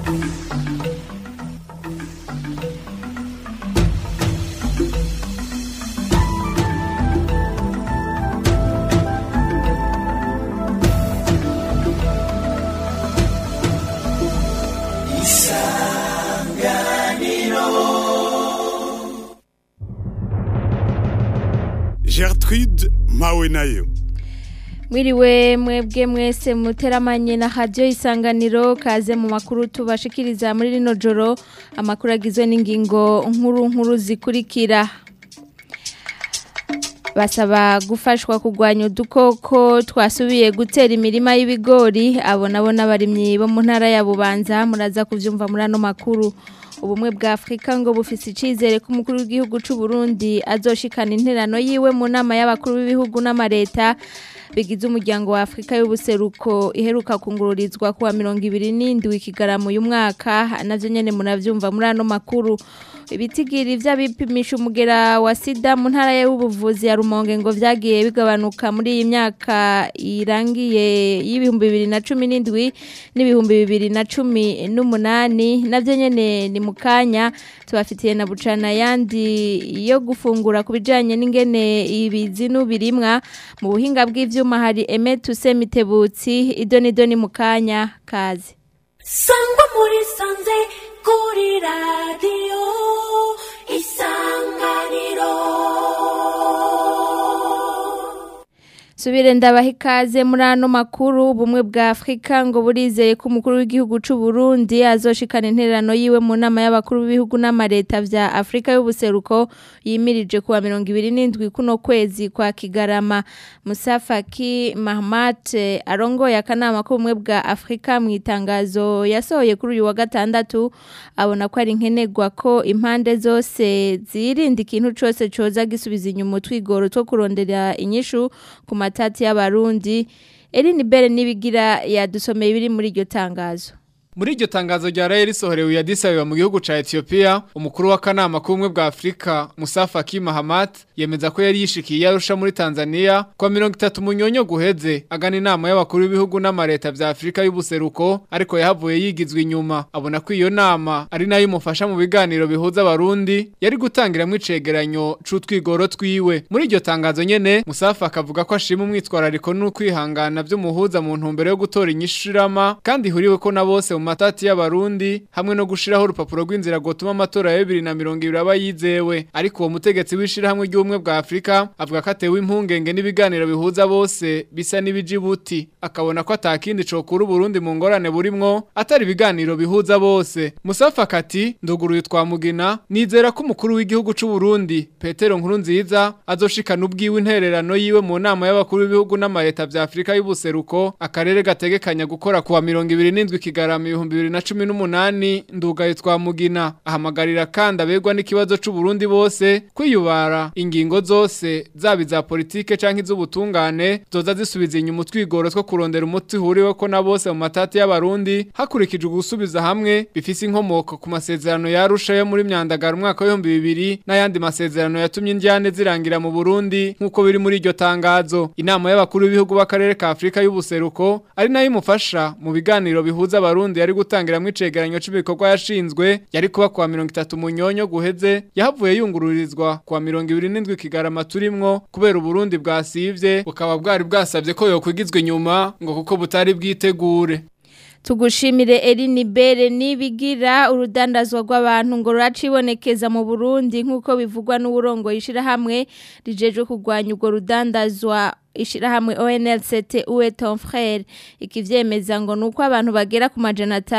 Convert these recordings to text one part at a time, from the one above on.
Gertrude Mawenayo. Mwiriwe mwebwe mwese muteramanye na radio Isanganiro kaze mu makuru tubashikiriza muri rino joro amakuru agizwe n'ingingo nkuru zikurikira. Basaba gufashwa kugwanya udukoko twasubiye gutera imirima y'ibigori abona abarimyi bo mu ntara ya Bubanza muraza kuvyumva muri ano makuru. Ubumwe bwa Afrika ngo bufise icizere ko umukuru w'igihugu c'u Burundi azoshikana interano yiwe mu nama y'abakuru b'ibihugu n'amareta bigize umuryango wa Afrika y'ubuseruko iheruka kungururizwa kuwa 27 Kigarama uyu mwaka navyo nyene munavyumva muri ano makuru. Ibitigiri vy'abipimisha umugera wa sida mu ntara y'ubuvuzi ya Rumonge ngo vyagiye bigabanuka muri iyi myaka irangiye y'ibihumbi 2017 n'ibihumbi 2018 navyo nyene ni mukanya tubafitiye na bucana yandi yo gufungura kubijanye n'ingene ibizinu birimwa mu buhinga bw'ivyuma hari Emetu Semitebutsi idoni mukanya kazi Sangwa muri sanze kuri radio Isanganiro. Subire ndabaha ikaze muri ano makuru ubumwe bwa Afrika ngo burizeye ko umukuru w'igihugu c'u Burundi azoshikana interano yiwe mu nama y'abakuru b'ibihugu n'amareta vya Afrika y'ubuseruko yimirije kuwa 27 kuno kwezi kwa Kigarama. Musa Faki Mahamat arongoye akanama k'ubumwe bwa Afrika mu itangazo yasohoye kuri uyu wa gatandatu abona ko ari nkenerwa ko impande zose zirinda ikintu cose coza gisubiza inyuma twigoro two kurondera inyishu ku matati y'abarundi. Eline Bere nibigira yadusomeye biri muri iryo tangazo. Muri iryo tangazo rya Raeli sohorewe ya Addis Abeba mu gihugu ca Ethiopia, umukuru w'akanama k'ubumwe bwa Afrika Musa Faki Mahamat yemeza ko yari yishikiye Arusha muri Tanzania kwa 30 munyonyo guheze agana inama y'abakuru b'ibihugu n'amareta vya Afrika y'ubuseruko ariko yahavuye yigizwe inyuma. Abona ko iyo nama ari nayo imufasha mu biganiro bihuza abarundi yari gutangiramwo icegeranyo c'utwigoro twiwe. Muri iryo tangazo nyene Musa Faki avuga ko ashima umwitwarariko n'ukwihangana vy'umuhuza mu ntumbero yo gutora inyishurama kandi huriwe ko na bose matati y'abarundi hamwe no gushiraho urupapuro rw'inzira gotuma amatora ya 2020 aba yizewe. Ariko uwo mutegetsi wishira hamwe ry'ubumwe bwa Afrika avuga ko atewe impungenge n'ibiganiro bihuza bose bisa n'ibijibuti akabona ko atakindi cokura Burundi mu ngorane burimwo atari ibiganiro bihuza bose. Musa Faki nduguruye twamugina nizera ko umukuru w'igihugu c'u Burundi Petero Nkurunziza azoshikana ubwiwe intererano yiwe mu nama y'abakuru b'ibihugu n'amareta vya Afrika y'ubuseruko akarere gategekanya gukora kuwa 27 Kigarama 2018 ndugaye twamugina ahamagarira kandi abegwa n'ikibazo c'u Burundi bose kwiyubara ingingo zose zabiza politike canke iz'ubutungane zoza zisubiza inyuma twigoro two kurondera umuti huriwe ko na bose mu matati y'abarundi hakurikije gusubiza hamwe bifise inkomoko ku masezerano ya Arusha yo muri myandagara umwaka wa 2000 n'ayandi masezerano yatumye indyane zirangira mu Burundi nkuko biri muri iryo tangazo. Inama y'abakuru b'ibihugu b'akarere ka Afrika y'ubuseruko ari nayo imufasha mu biganiro bihuza abarundi yari gutangiramwo icegeranyo c'ibikorwa yashinzwe yari kuba kwa 30 munyonyo guheze yahavuye yungururizwa kwa 27 Kigarama turimwo kubera Uburundi bwasivye bukaba bwari bwasavye ko yokwigizwe nyuma ngo kuko butari bwitegure. Tugushimire Eline Bere nibigira urudandazwa rw'abantu ngo ruracibonekeza mu Burundi nkuko bivugwa n'uburongo yishira hamwe rijeje kugwanya urwo rudandazwa ishirahamwe ONLCT uwe ton frère ikivyemeza ngo nuko abantu bagera ku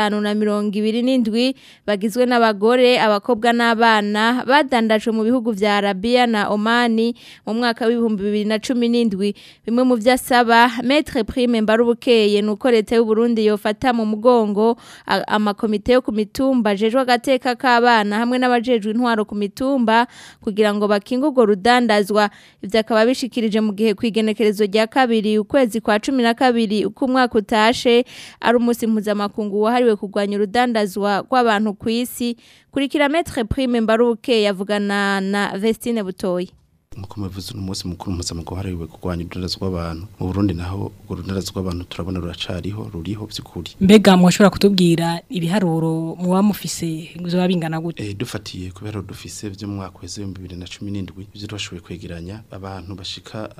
527 bagizwe n'abagore abakobwa n'abana badandajwe mu bihugu vya Arabia na Omani mu mwaka wa 2017. Bimwe mu vyasaba Maître Prime Mbarubukeye nuko leta y'u Burundi yofata mu mugongo amakomite yo ku mitumba jejwe agateka k'abana hamwe n'abajejwe intwaro ku mitumba kugira ngo bakingurwe rudandazwa. Ivyo akaba bishikirije mu gihe kwigenekera rya kabiri ukwezi kwa 12 uko umwaka utashe ari umunsi mpuzamakungu wahariwe kugwanya urudandazwa rw'abantu ku isi. Kuri kilometre Prime Mbaruke yavugana na Vestine Butoyi. nkuko muvuze umunsi mukuru mpuzamahanga kurwanya urudandazwa rw'abantu mu Burundi naho urudandazwa rw'abantu turabona ruriho by'ukuri. Mbega mwashobora kutubwira ibiharuro muba mufise bizoba bingana gute? Dufatiye ku biharuro dufise byo mu mwaka wa 2017 ibyo twashoboye kwegeranya abantu bashika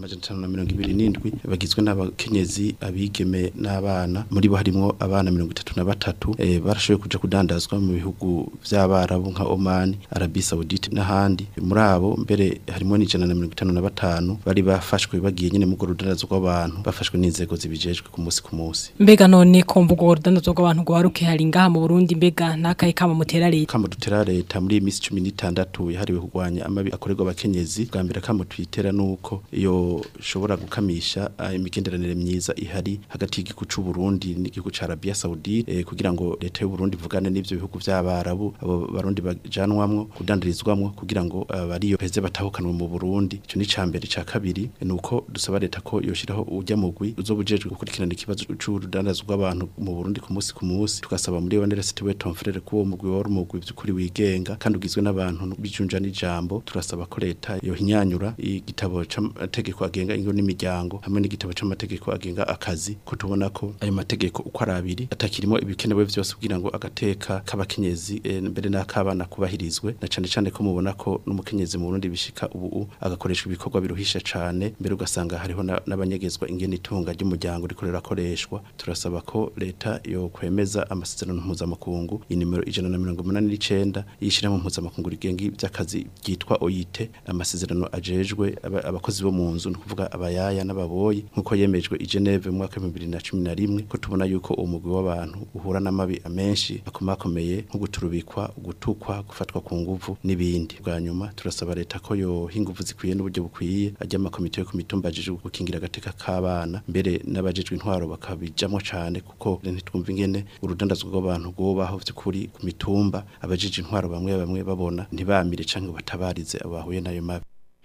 527 bagizwe n'abakenyezi abigeme n'abana muri bo harimo abana 33 barashoboye kuja kudandazwa mu bihugu by'abarabu nka Oman, Arabie Saoudite n'ahandi. Muri abo mbere harimo n'155 bari bafashwe bagiye nyine mu rudandazwa rw'abantu bafashwe n'inzego zibijejwe ku munsi. Mbega none ko mvugo urudandazwa rw'abantu gwaruke hari ngaha mu Burundi mbega nakaye kama mutera leta? Kama dutera leta muri imisi 16 yahariwe kurwanya amabi akorerwa abakenyezi. Bwa mbere kama twitera nuko iyo shobora gukamisha imigenderanire myiza ihari hagati y'igihugu cy'u Burundi n'igihugu ca Arabia Saoudite kugira ngo leta y'u Burundi ivugane n'ivyo bihugu by'abarabu abo barundi bajanwamwo kudandarizwamwo kugira ngo bariyo peze batahukanwe mu Burundi. Ico ni cambere ca kabiri nuko dusaba leta ko yoshiraho ujya mugwi uzobujejwe gukurikirana ikibazo c'urudandazwa rw'abantu mu Burundi ku munsi tugasaba muri Université we ton frère ko umugwi wari umugwi by'ukuri wigenga kandi ugizwe n'abantu bijunja n'ijambo. Turasaba ko leta yohinyanyura igitabo c'amategeko agenga ingo n'imiryango hamwe n'igitabo c'amategeko agenga akazi ko tubona ko ayo mategeko uko arabiri atakirimo ibikenewe byose kugira ngo agateka k'abakenyezi mbere n'akabana kubahirizwe na cane ko mubona ko n'umukenyezi mu Burundi bishika ubu agakoresha ibikorwa biruhisha cane mbere ugasanga hariho n'abanyegezwa ingene itunga ry'umuryango rikorera koreshwa. Turasaba ko leta yo kwemeza amasezerano mpuzamakungu inimero 189 yishira mu mpuzamakungu rigenga iby'akazi byitwa OIT, amasezerano ajejwe abakozi bo mu nzu no kuvuga abayaya n'ababoyi nkuko yemejwe i Geneve mu mwaka 2011 ko tubona yuko umugwi w'abantu uhura n'amabi amenshi akomakomeye nko guturubikwa, gutukwa, gufatwa ku nguvu n'ibindi. Bwa nyuma turasaba leta ko yo hinguvu zikwiye n'uburyo bukwiye ajya amakomite yo ku mitumba ajejwe gukingira agateka k'abana mbere n'abajejwe intwaro bakabijamwo cane kuko ntitwumva ingene urudandazwa rw'abantu rwobaho by'ukuri ku mitumba abajejwe intwaro bamwe babona ntibamire canke batabarize abahuye nayo mabi.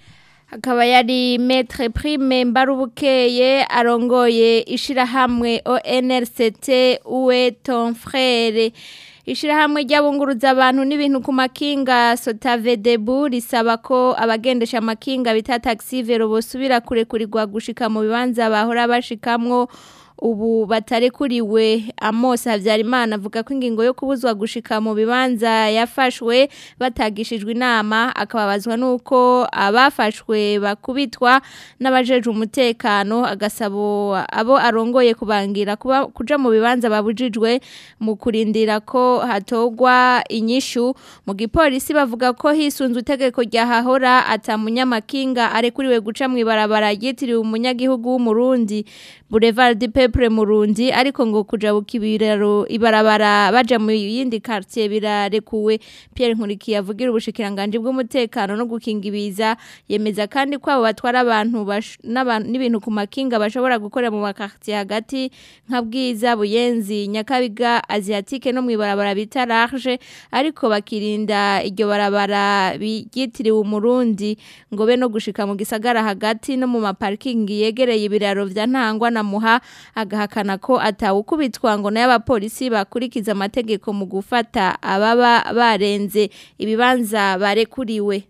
Akaba yari Maître Prime Mbarubukeye arongoye ishirahamwe ONRCT uwe ton frère. Ishirahamwe ry'abunguruza abantu n'ibintu ku makinga Sotavedebu risaba ko abagendesha makinga bita taxi vero bosubira kurekurirwa gushika mu bibanza bahora bashikamwo ubu batarekuriwe. Amos Havyarimana avuga ko ingingo yo kubuzwa gushika mu bibanza yafashwe batagishijwe inama akababazwa nuko abafashwe bakubitwa n'abajeje umutekano agasabo abo arongoye kubangira kuja mu bibanza babujijwe mu kurindira ko hatogwa inyishu. Mu gipolisi bavuga ko hisunzwe itegeko rya hahora atamunyamakinga arekuriwe guca mu ibarabara ryitiriwe umunyagihugu w'umurundi Boulevard du Peuple Murundi ariko ngo kujabuka ibiraro ibarabara baja mu yindi quartier birarekuwe. Pierre Nkurikiye avugira ubushikiranganje bw'umutekano no gukinga ibiza yemeza kandi ko abo batwara abantu n'ibintu ku makinga bashobora gukora mu quartier hagati nka Bwiza, Buyenzi, Nyakabiga, Asiatique no mu ibarabara bita Large ariko bakirinda iryo barabara byitiriwe umurundi ngo be no gushika mu gisagara hagati no mu maparking yegereye ibiraro vya Ntangwa na Muha agahakana ko atawukubitwa ngo n'abapolisi bakurikiza amategeko mu gufata ababa barenze ibibanza barekuriwe.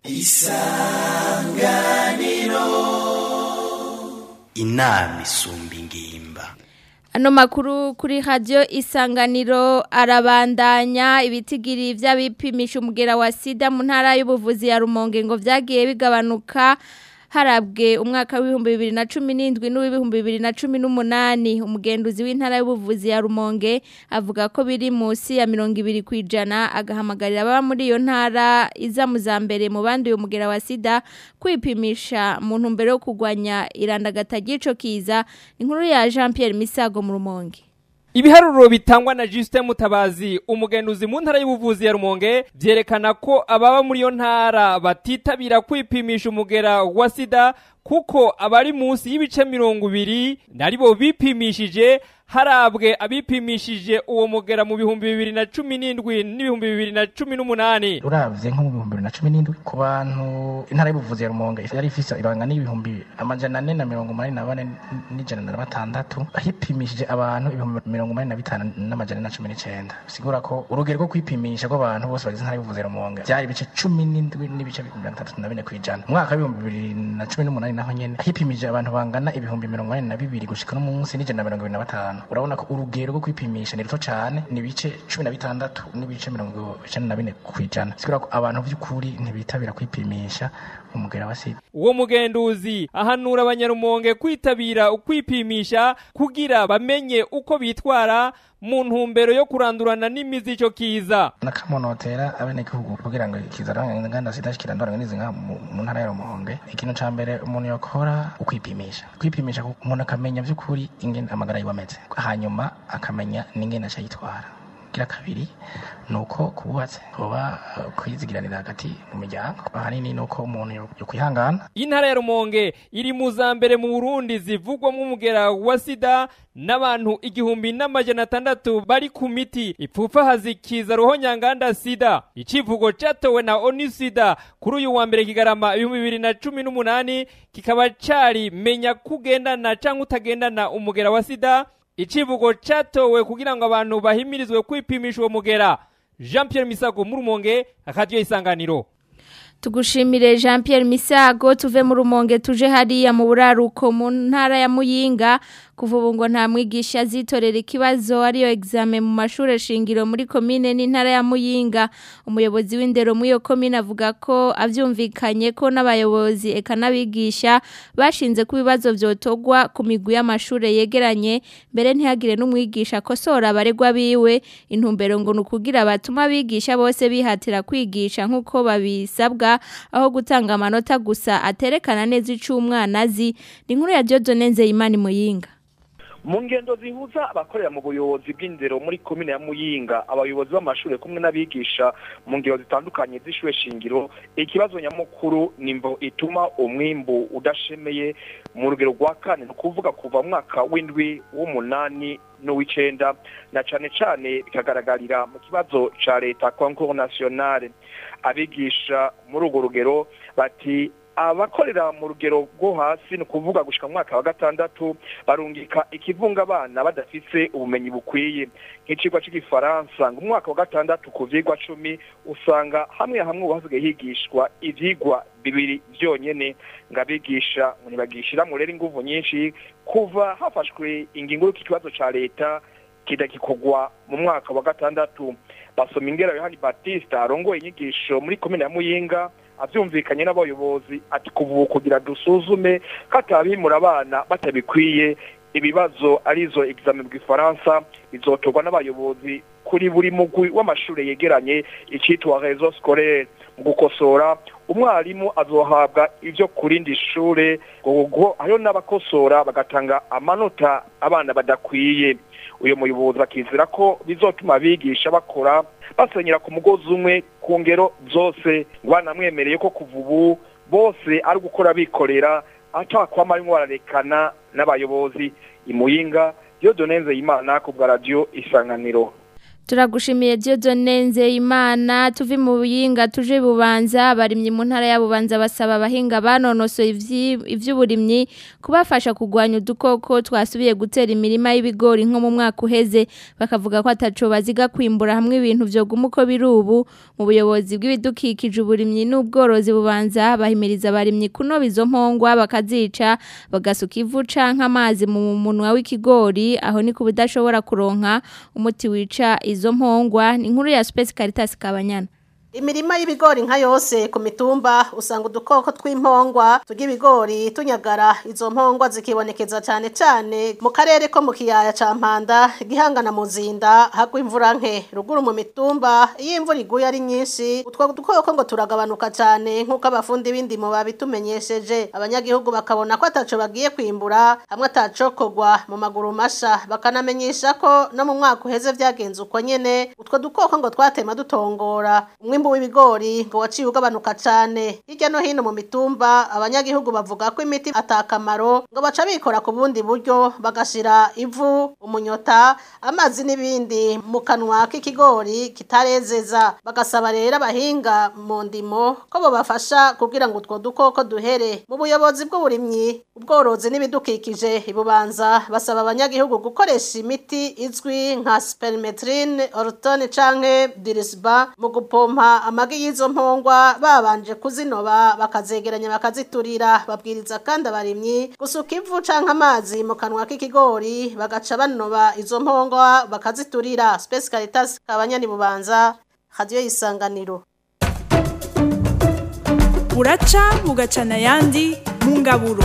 Isanganiro inama isumba ingimba. Ano makuru kuri radio Isanganiro arabandanya ibitigiri vy'abipimisha umugera wa sida mu ntara y'ubuvuzi ya Rumonge ngo vyagiye bigabanuka harabwe umwaka w'ibihumbi 2017 n'uw'ibihumbi 2018. Umugenduzi w'intara y'ubuvuzi ya Rumonge avuga ko biri munsi ya 20% agahamagarira aba muri iyo ntara iza muzambere mu bandi uyu mugera wa sida kwipimisha mu ntumbero yo kugwanya irandagata gico kiza. Inkuru ya Jean Pierre Misago mu Rumonge. Ibiharuro bitangwa na Justin Mutabazi umugenduzi mu ntara y'ubuvuzi ya Rumonge byerekana ko ababa muri yo ntara batitabira kwipimisha umugera wa sida kuko abari munsi y'ibice 20 naribo bipimishije harabwe abipimishije uwo mugera mu 2017 n'ibihumbi 2018 uravye nko mu 2017 ku bantu intara y'ubuvuzi ya Rumonge yari ifise ibanga n'ibihumbi 484 n'ijana na batandatu ahipimishije abantu 85 n'amajana 19 sigura ko urugero rwo kwipimisha rw'abantu bose bagize intara y'ubuvuzi ya Rumonge byari ibice 17 n'ibice 34 kwijana mwaka wa 2018 naho nyene ahipimije abantu bangana ibihumbi 82 gushika no munsi n'ijana na 25 urabona ko urugero rwo kwipimisha ni ruto cyane ni bice 16 n'ibice 94 kwijana sigura ko abantu by'ukuri ntibitabira kwipimisha umugera wa sida. Uwo mugenduzi ahanura abanyarumonge kwitabira ukwipimisha kugira bamenye uko bitwara mu ntumbero yo kurandurana n'imizi ico kiza. Nakamonotera abenegihugu kugira ngo kizaranga nganda sida kirandurana n'izinga mu ntara ya Rumonge. Ikintu ca mbere umuntu yakora ukwipimisha. Kwipimisha umuntu akamenya by'ukuri ingene amagara yiwameze. Hanyuma akamenya n'ingene acayitwara. Kira kabiri nuko kububatse hoba kwizigiranira hagati mu miryango ahanini nuko umuntu yo kwihangana. Intara ya Rumonge iri mu zambere mu Burundi zivugwa mu mugera wa sida n'abantu 1600 bari ku miti ipfufa hazikiza ruhonyanganda sida. Icivugo catowe na Onisida kuri uyu wa mbere Kigarama 2018 kikaba cari menya kugendana canke utagendana umugera wa sida. Icivugo catowe kugira ngo abantu bahimirizwe kwipimisha uwo mugera. Jean Pierre Misago mu Rumonge, Radio Isanganiro. Tugushimire Jean Pierre Misago tuve mu Rumonge tuje hariya mu buraruko mu ntara ya Muyinga kuvuga ngo nta mwigisha zitorera ikibazo ariyo examen mu mashure shingiro muri commune n'intara ya Muyinga. Umuyobozi w'indero mu iyo commune avuga ko avyumvikanye ko n'abayobozi eka nabigisha bashinze ku bibazo vyotogwa ku migwi y'amashure yegeranye mbere ntihagire n'umwigisha kosora abaregwa biwe intumbero ngo nukugira batuma abigisha bose bihatira kwigisha nkuko babisabwa aho gutanga amanota gusa aterekana neza icumwana azi ni nkuru ya Dieudonne Nzeyimana Muyinga. Mu ngendo zihuza abakorera mu buyobozi bw'indero muri komine ya Muyinga abayobozi b'amashure kumwe n'abigisha mu ngero zitandukanye z'ishure shingiro ikibazo nyamukuru nimbo ituma umwimbu udashemeye mu rugero rwa kane kuvuga kuva mwaka w'indwi w'umunani n'uw'icenda na cane bikagaragarira mu kibazo ca leta concours national abigisha muri urwo rugero bati abakorera mu rugero rwo hasi no kuvuga gushika mwaka wa gatandatu barungika ikivunga abana badafise ubumenyi bukwiye nk'icigwa cy'igifaransa ngo mwaka wa gatandatu ku vyigwa 10 usanga hamwe uhasigaye higishwa ivyigwa bibiri byonyene ngabigisha ntibagishira mu rero inguvu nyinshi kuva hafashwe ingingo y'ikibazo ca leta kidakikogwa mu mwaka wa gatandatu basoma ingera Yohani Baptiste arongoye inyigisho muri komine ya Muyinga avyumvikanye n'abayobozi ati kugira dusuzume katabimura abana batabikwiye ibibazo arizo examen bw'ifaransa bizotogwa n'abayobozi kuri buri mugwi w'amashure yegeranye icitwa réseau scolaire mu gukosora umwarimu azohabwa ivyo kurindi shure ngo ayo n'abakosora bagatanga amanota abana badakwiye. Uyo muyobozi akizira ko bizotuma abigisha bakora basenyera ku mugozi umwe ku ngero zose banamwemereye ko kuva ubu bose ari gukora bikorera atakwama arimo bararekana n'abayobozi. Imuyinga Dieudonne Nzeyimana ku bwa Radio Isanganiro. Turagushimiye Dieudonne Nzeyimana tuvi mu Buyinga tuje Bubanza barimye mu ntara ya Bubanza basaba abahinga banonoso ivy'uburimyi kubafasha kugwanya udukoko twasubiye gutera imirima y'ibigori nko mu mwaka uheze bakavuga ko ataco baziga kwimbura hamwe ibintu vyo gumuko birubu mu buyobozi bw'ibidukikije uburimyi n'ubworozi Bubanza bahimiriza abarimyi kuno bizo mpongwa bakazica bagasuka ivu canke amazi mu munwa w'ikigori aho ni kubudashobora kuronka umuti wica izo mpongwa ni nkuru ya Space Caritas Kabanyana. Imirima y'ibigori nka yose ku mitumba usanga udukoko tw'impongwa tugibigori tunyagara izo mpongwa zikibonekeza cyane mu karere ko mu kiyaya ca Mpanda gihangana mu zinda hagwa imvura nke ruguru mu mitumba iyo imvura iguye ari nyinshi utwo dukoko ngo turagabanuka cyane nkuko abafundi b'indimo babitumenyesheje abanyagihugu bakabona ko ataco bagiye kwimbura hamwe atacokogwa mu maguru masha bakanamenyesha ko no mu mwaka uheze vyagenze uko nyene utwo dukoko ngo twatema dutongora umwe umwimbu w'ibigori ngo waciye ugabanuka cyane hirya no hino mu mitumba abanyagihugu bavuga ko imiti atakamaro ngo baca bikora ku bundi buryo bagashira ivu umunyota amazi n'ibindi mu kanwa k'ikigori kitarezeza bagasaba rero abahinga mu ndimo ko bobafasha kugira ngo utwo dukoko duhere mu buyobozi bw'uburimyi ubworozi n'ibidukikije ibubanza basaba abanyagihugu gukoresha imiti izwi nka spermetrine ortone canke dirisba mu gupompa amagi y'izo mpongwa babanje kuzinoba bakazegeranya bakaziturira babwiriza kandi abarimyi gusuka ivu canke amazi mu kanwa k'ikigori bagaca banoba izo mpongwa bakaziturira Space Caritas kabanyani bubanza radio Isanganiro. Buraca bugacana yandi mu ngaburo.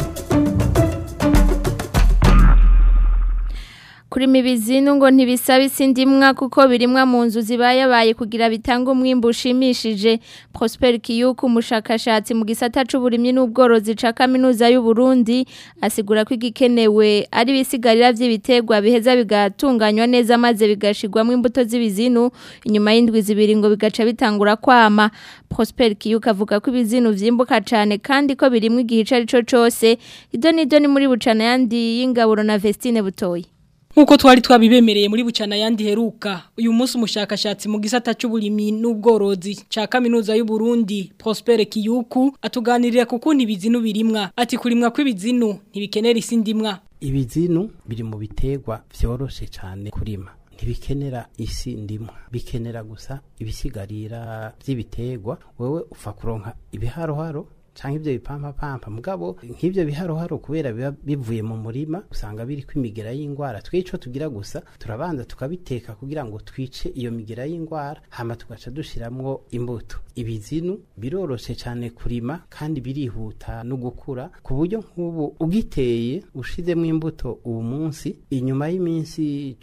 Kuri mibizinu ngo ntibisaba isindimwa kuko birimwa mu nzu zibayabaye kugira bitanga umwimbo ushimishije. Prosper Kiyuku umushakashatsi mu gisata c'uburimyi n'ubworozi ca kaminuza y'u Burundi asigura ko igikenewe ari bisigarira vy'ibiterwa biheza bigatunganywa neza maze bigashirwamo imbuto z'ibizinu inyuma y'indwi zibiri ngo bigaca bitangura kwama. Prosper Kiyuku avuga ko ibizinu vyimbuka cane kandi ko birimwe igihe cari cose. Idoni muri bucana yandi y'ingaburo na Vestine Butoyi. Nkuko twari twabibemereye muri bucana yandi heruka uyu munsi umushakashatsi mu gisata c'uburimyi n'ubworozi ca kaminuza y'u Burundi Prosper Kiyuku atuganirira kukuntu ibizinu birimwa ati kurimwa kw'ibizinu ntibikenera isindimwa. Ibizinu biri mu biterwa vyoroshe cyane kurima ntibikenera isi ndimwa bikenera gusa ibisigarira vy'ibiterwa wewe ufa kuronka ibiharoharo canke ivyo bipampa mugabo nk'ivyo biharoharo kubera biba bivuye mu murima usanga biri kwimigera y'ingwara twico tugira gusa turabanza tukabiteka kugira ngo twice iyo migera y'ingwara hama tugaca dushiramwo imbuto ibizinu biroroshe cyane kurima kandi birihuta no gukura ku buryo nk'ubu ugiteye ushizemo imbuto uwo munsi inyuma y'iminsi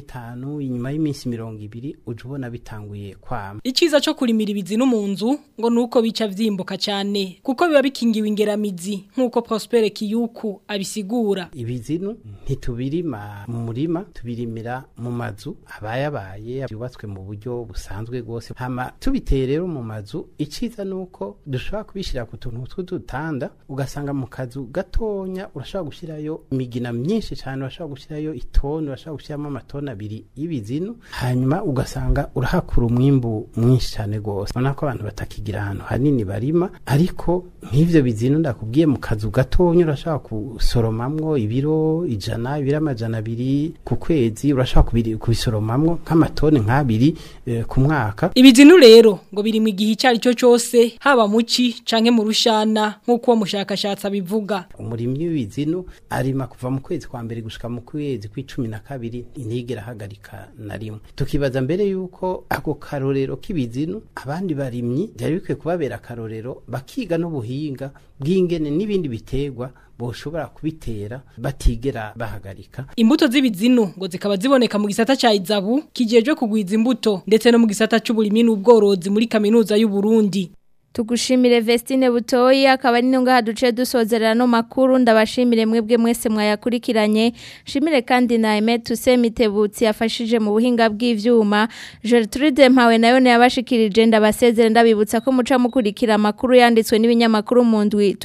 15 inyuma y'iminsi 20 uje ubona bitanguye kwama. Iciza cyo kurimira ibizinu mu nzu ngo nuko bica vyimbuka cyane kuko biba bikingiwe ingeramizi nkuko Prosper Kiyuku abisigura. Ibizinu ntitubirima mu murima tubirimira mu mazu abayabaye yubatswe mu buryo busanzwe gose hama tubiteye rero mu mazu iciza nuko dushobora kubishira ku tuntu tw'udutanda ugasanga mu kazu gatonya urashobora gushirayo imigina myinshi cyane urashobora gushirayo itoni urashobora gushiramo amatoni 2 y'ibizinu hanyuma ugasanga urahakura umwimbu mwinshi cyane gose ubona ko abantu batakigira ahantu hanini barima ariko nk'ivyo bizinu ndakubwiye mu kazu gatonya urashaka kusoromamwo ibiro 100 ibiro 200 ku kwezi urashaka kubisoromamwo nk'amatoni nk'abiri ku mwaka. Ibizinu rero ngo biri mu gihe cyari cyo cyose haba muci canke mu rushana nk'uko mushakashatsi abivuga. Umurimyi w'ibizinu arima kuva mu kwezi kwa mbere gushika mu kwezi kwa12 intigera hagarika na rimwe. Tukibaza mbere yuko ako karorero k'ibizinu abandi barimyi byari bikwiye kubabera karorero bakiga n'ubuhinga bw'ingene n'ibindi biterwa boshobora kubitera batigera bahagarika. Imbuto z'ibizinu ngo zikaba ziboneka mu gisata ca Izabu kijeje kugwiza imbuto ndetse no mu gisata c'uburimyi n'ubworozi muri kaminuza y'u Burundi. Tugushimire Vestine Butoyi akaba ari ngaha duce dusozerera no makuru ndabashimire mwebwe mwese mwayakurikiranye shimire kandi na Emet Tusemitebutsi yafashije mu buhinga bw'ivyuma Gertrude Mpawe nayo yabashikirije ndabasezera ndabibutsa ko muca mukurikira makuru yanditswe n'ibinyamakuru mu ndwi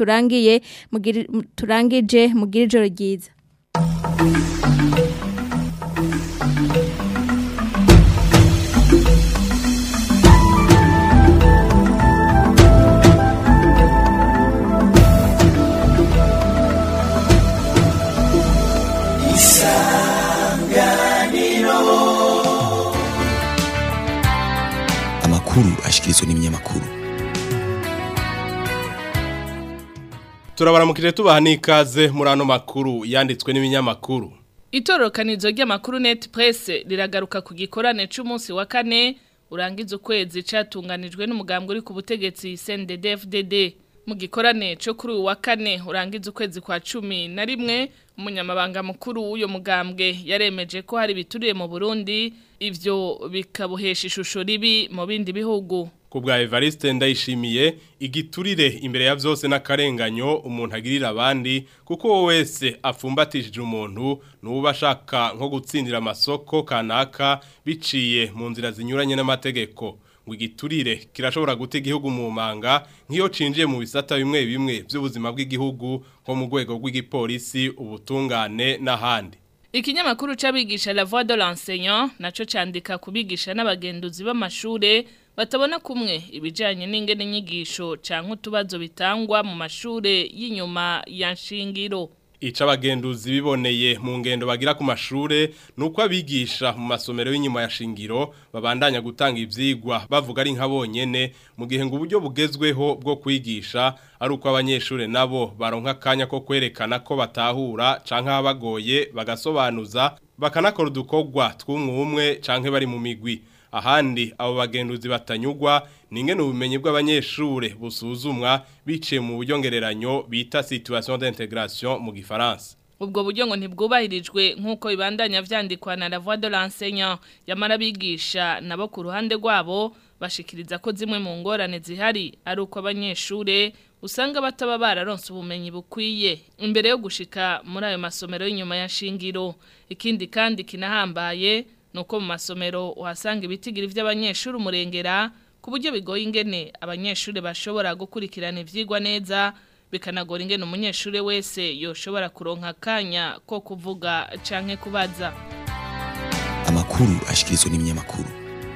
turangije mugira ijoro ryiza. Ashikirizwa n'ibinyamakuru. Turabaramukije tubaha n'ikaze muri ano makuru yanditswe n'ibinyamakuru. Itororokanizo ry'amakuru Net Press riragaruka ku gikorane c'umunsi wa kane urangiza ukwezi catunganijwe n'umugambwe uri ku butegetsi CNDD-FDD. Mu gikorane cyo kuri uwa kane urangiza ukwezi kwa 11 umunyamabanga mukuru w'uyo mugambwe yaremeje ko hari bituriye mu Burundi ivyo bikabuhesha ishusho ribi mu bindi bihugu. Kubwa Evariste Ndayishimiye igiturire imbere ya vyose n'akarenganyo umuntu agirira abandi kuko wese afumbatishije umuntu n'ubashaka nko gutsindira amasoko kanaka biciye mu nzira zinyuranye n'amategeko ngo igiturire kirashobora gutega igihugu mu manga nk'iyo cinjiye mu bisata bimwe bimwe by'ubuzima bw'igihugu nko mu rwego rw'igipolisi ubutungane n'ahandi. Ikinyamakuru c'abigisha La Voix de l'enseignant naco candika kubigisha n'abagenduzi b'amashure batabona kumwe ibijanye n'ingene inyigisho canke utubazo bitangwa mu mashure y'inyuma ya nshingiro. Ica abagenduzi biboneye mu ngendo bagira ku mashure nuko abigisha mu masomero y'inyuma ya shingiro babandanya gutanga ivyigwa bavuga ari nka bonyene mu gihe ngo uburyo bugezweho bwo kwigisha ari uko abanyeshure nabo baronka kanya ko kwerekana ko batahura canke abagoye bagasobanuza bakanakora udukorwa tw'umwe canke bari mu migwi. Ahandi abo bagenduzi batanyugwa ningene ubumenyi bw'abanyeshure busuzumwa biciye mu buryo ngereranyo bita situation d'intégration mu gifaransa. Ubwo buryo ngo ntibwubahirijwe nk'uko ibandanya vyandikwa na La Voix de l'enseignant yamara bigisha nabo ku ruhande rwabo bashikiriza ko zimwe mu ngorane zihari ari uko abanyeshure usanga bataba bararonse ubumenyi bukwiye imbere yo gushika muri ayo masomero y'inyuma ya shingiro. Ikindi kandi kinahambaye nuko mu masomero uhasanga ibitigiri vy'abanyeshuri umurengera ku buryo bigoye ingene abanyeshuri bashobora gukurikirana ivyigwa neza bikanagora ingene umunyeshuri wese yoshobora kuronka kanya ko kuvuga canke kubaza. Amakuru ashikirizwa n'ibinyamakuru.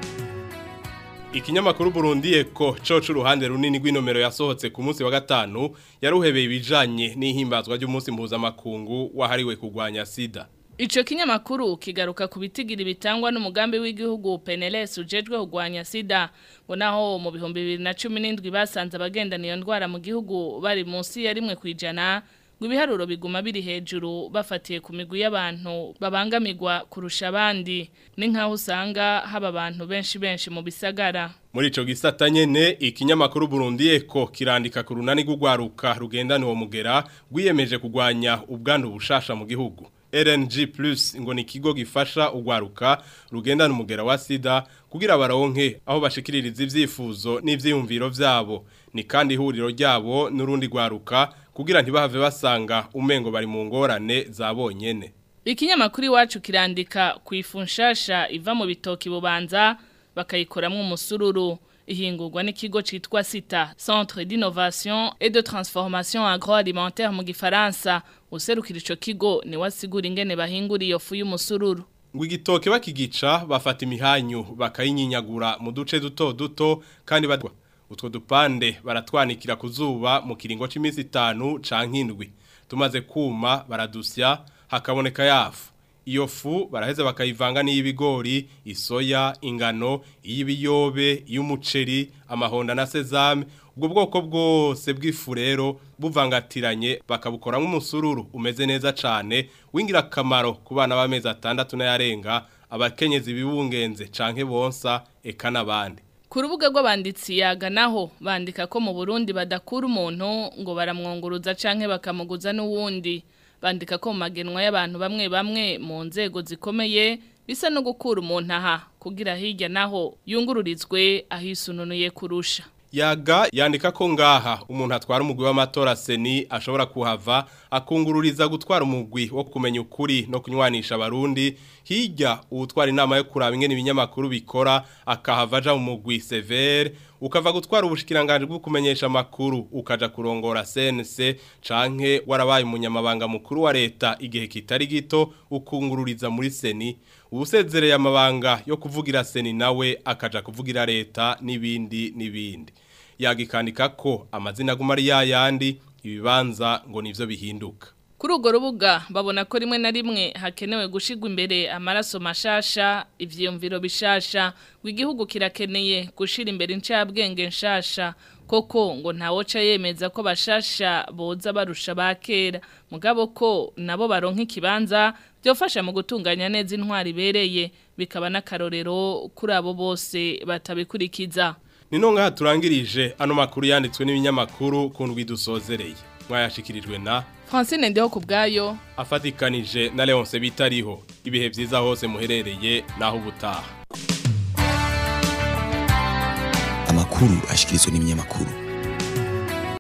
Ikinyamakuru Burundi Eko coco uruhande runini rw'inomero yasohotse ku munsi wa gatanu yaruhebeye ibijanye n'ihimbazwa ry'umunsi mpuzamakungu wahariwe kurwanya sida. Ico kinyamakuru kigaruka ku bitigiri bitangwa n'umugambi w'igihugu PNLS ujejwe kugwanya sida ngo naho mu 2017 basanze abagendana iyo ndwara mu gihugu bari munsi ya 1% ngo ibiharuro biguma biri hejuru bafatiye ku migwi y'abantu babangamirwa kurusha abandi ni nkaho usanga haba abantu benshi mu bisagara. Muri ico gisata nyene ikinyamakuru Burundi Eko kirandika ku runani rugwaruka rugendana uwo mugera gwiyemeje kugwanya ubwandu bushasha mu gihugu. RNG Plus ngo ni kigo gifasha ugwaruka rugendana umugera wa sida kugira baronke aho bashikiririza ivyifuzo n'ivyiyumviro vyabo ni kandi ihuriro ryabo n'urundi gwaruka kugira ntibahave basanga umengo bari mu ngorane zabonyene. Ikinyamakuru iwacu kirandika ku ifunshasha iva mu bitoki bubanza bakayikoramwe umusururu ihingurwa n'ikigo citwa Sita Centre d'innovation et de transformation agroalimentaire mu gifaransa userukira ico kigo ni wasigura ingene bahingura iyo fu y'umusururu. Ngo igitoke bakigica bafata imihanyu bakayinyinyagura mu duce duto kandi badwa utwo dupande baratwanikira kuzuba mu kiringo c'imisi 5 canke 7 tumaze kuma baradusya hakaboneka yafu. Iyo fu baraheze bakayivanga n'ibigori, isoya, ingano, ibiyobe, y'umuceri, amahonda na sesame. Ubwo bwoko bwose bw'ifu rero buvangatiranye bakabukoramo umusururu umeze neza cane wingira kamaro ku bana b'amezi 6 n'ayarenga abakenyezi bibungenze canke bonsa eka nabandi. Ku rubuga rw'abanditsi yaga naho bandika ko mu Burundi badakura umuntu ngo baramwonguruza canke bakamuguza n'uwundi. Bandika ko magenwa y'abantu bamwe mu nzego zikomeye bisa no gukura umuntu aha kugira hirya naho yungururizwe ahisununuye kurusha. Yaga yandika ko ngaha umuntu atwara umugwi w'amatora seni ashobora kuhava akungururiza gutwara umugwi wo kumenya ukuri no kunywanisha abarundi hirya utwara inama yo kuraba ingene ibinyamakuru bikora akahava aja mu mugwi severe ukava gutwara ubushikiranganje bwo kumenyesha makuru ukaja kurongora CNC canke warabaye umunyamabanga mukuru wa leta igihe kitari gito ukungururiza muri seni ubusezereye amabanga yo kuvugira seni nawe akaja kuvugira leta n'ibindi yagikanika ko amazina gumari yayandi ibibanza ngo nivyo bihinduka. Kuri urwo rubuga babona ko rimwe na rimwe hakenewe gushigwa imbere amaraso mashasha ivyiyumviro bishasha w'igihugu kirakeneye gushira imbere incabwenge nshasha koko ngo ntawoca yemeza ko bashasha boza barusha bakera mugabo ko nabo baronka ikibanza byofasha mu gutunganya neza intwari ibereye bikaba n'akarorero kuri abo bose batabikurikiza. Nino ngaha turangirije ano makuru yanditswe n'ibinyamakuru kundwi dusozereye mwayashikirijwe na Francine Ndeho kubgayo afatikanije na Leonce bitariho ibihe vyiza hose muherereye naho ubutaha. Amakuru ashikirizwa n'ibinyamakuru.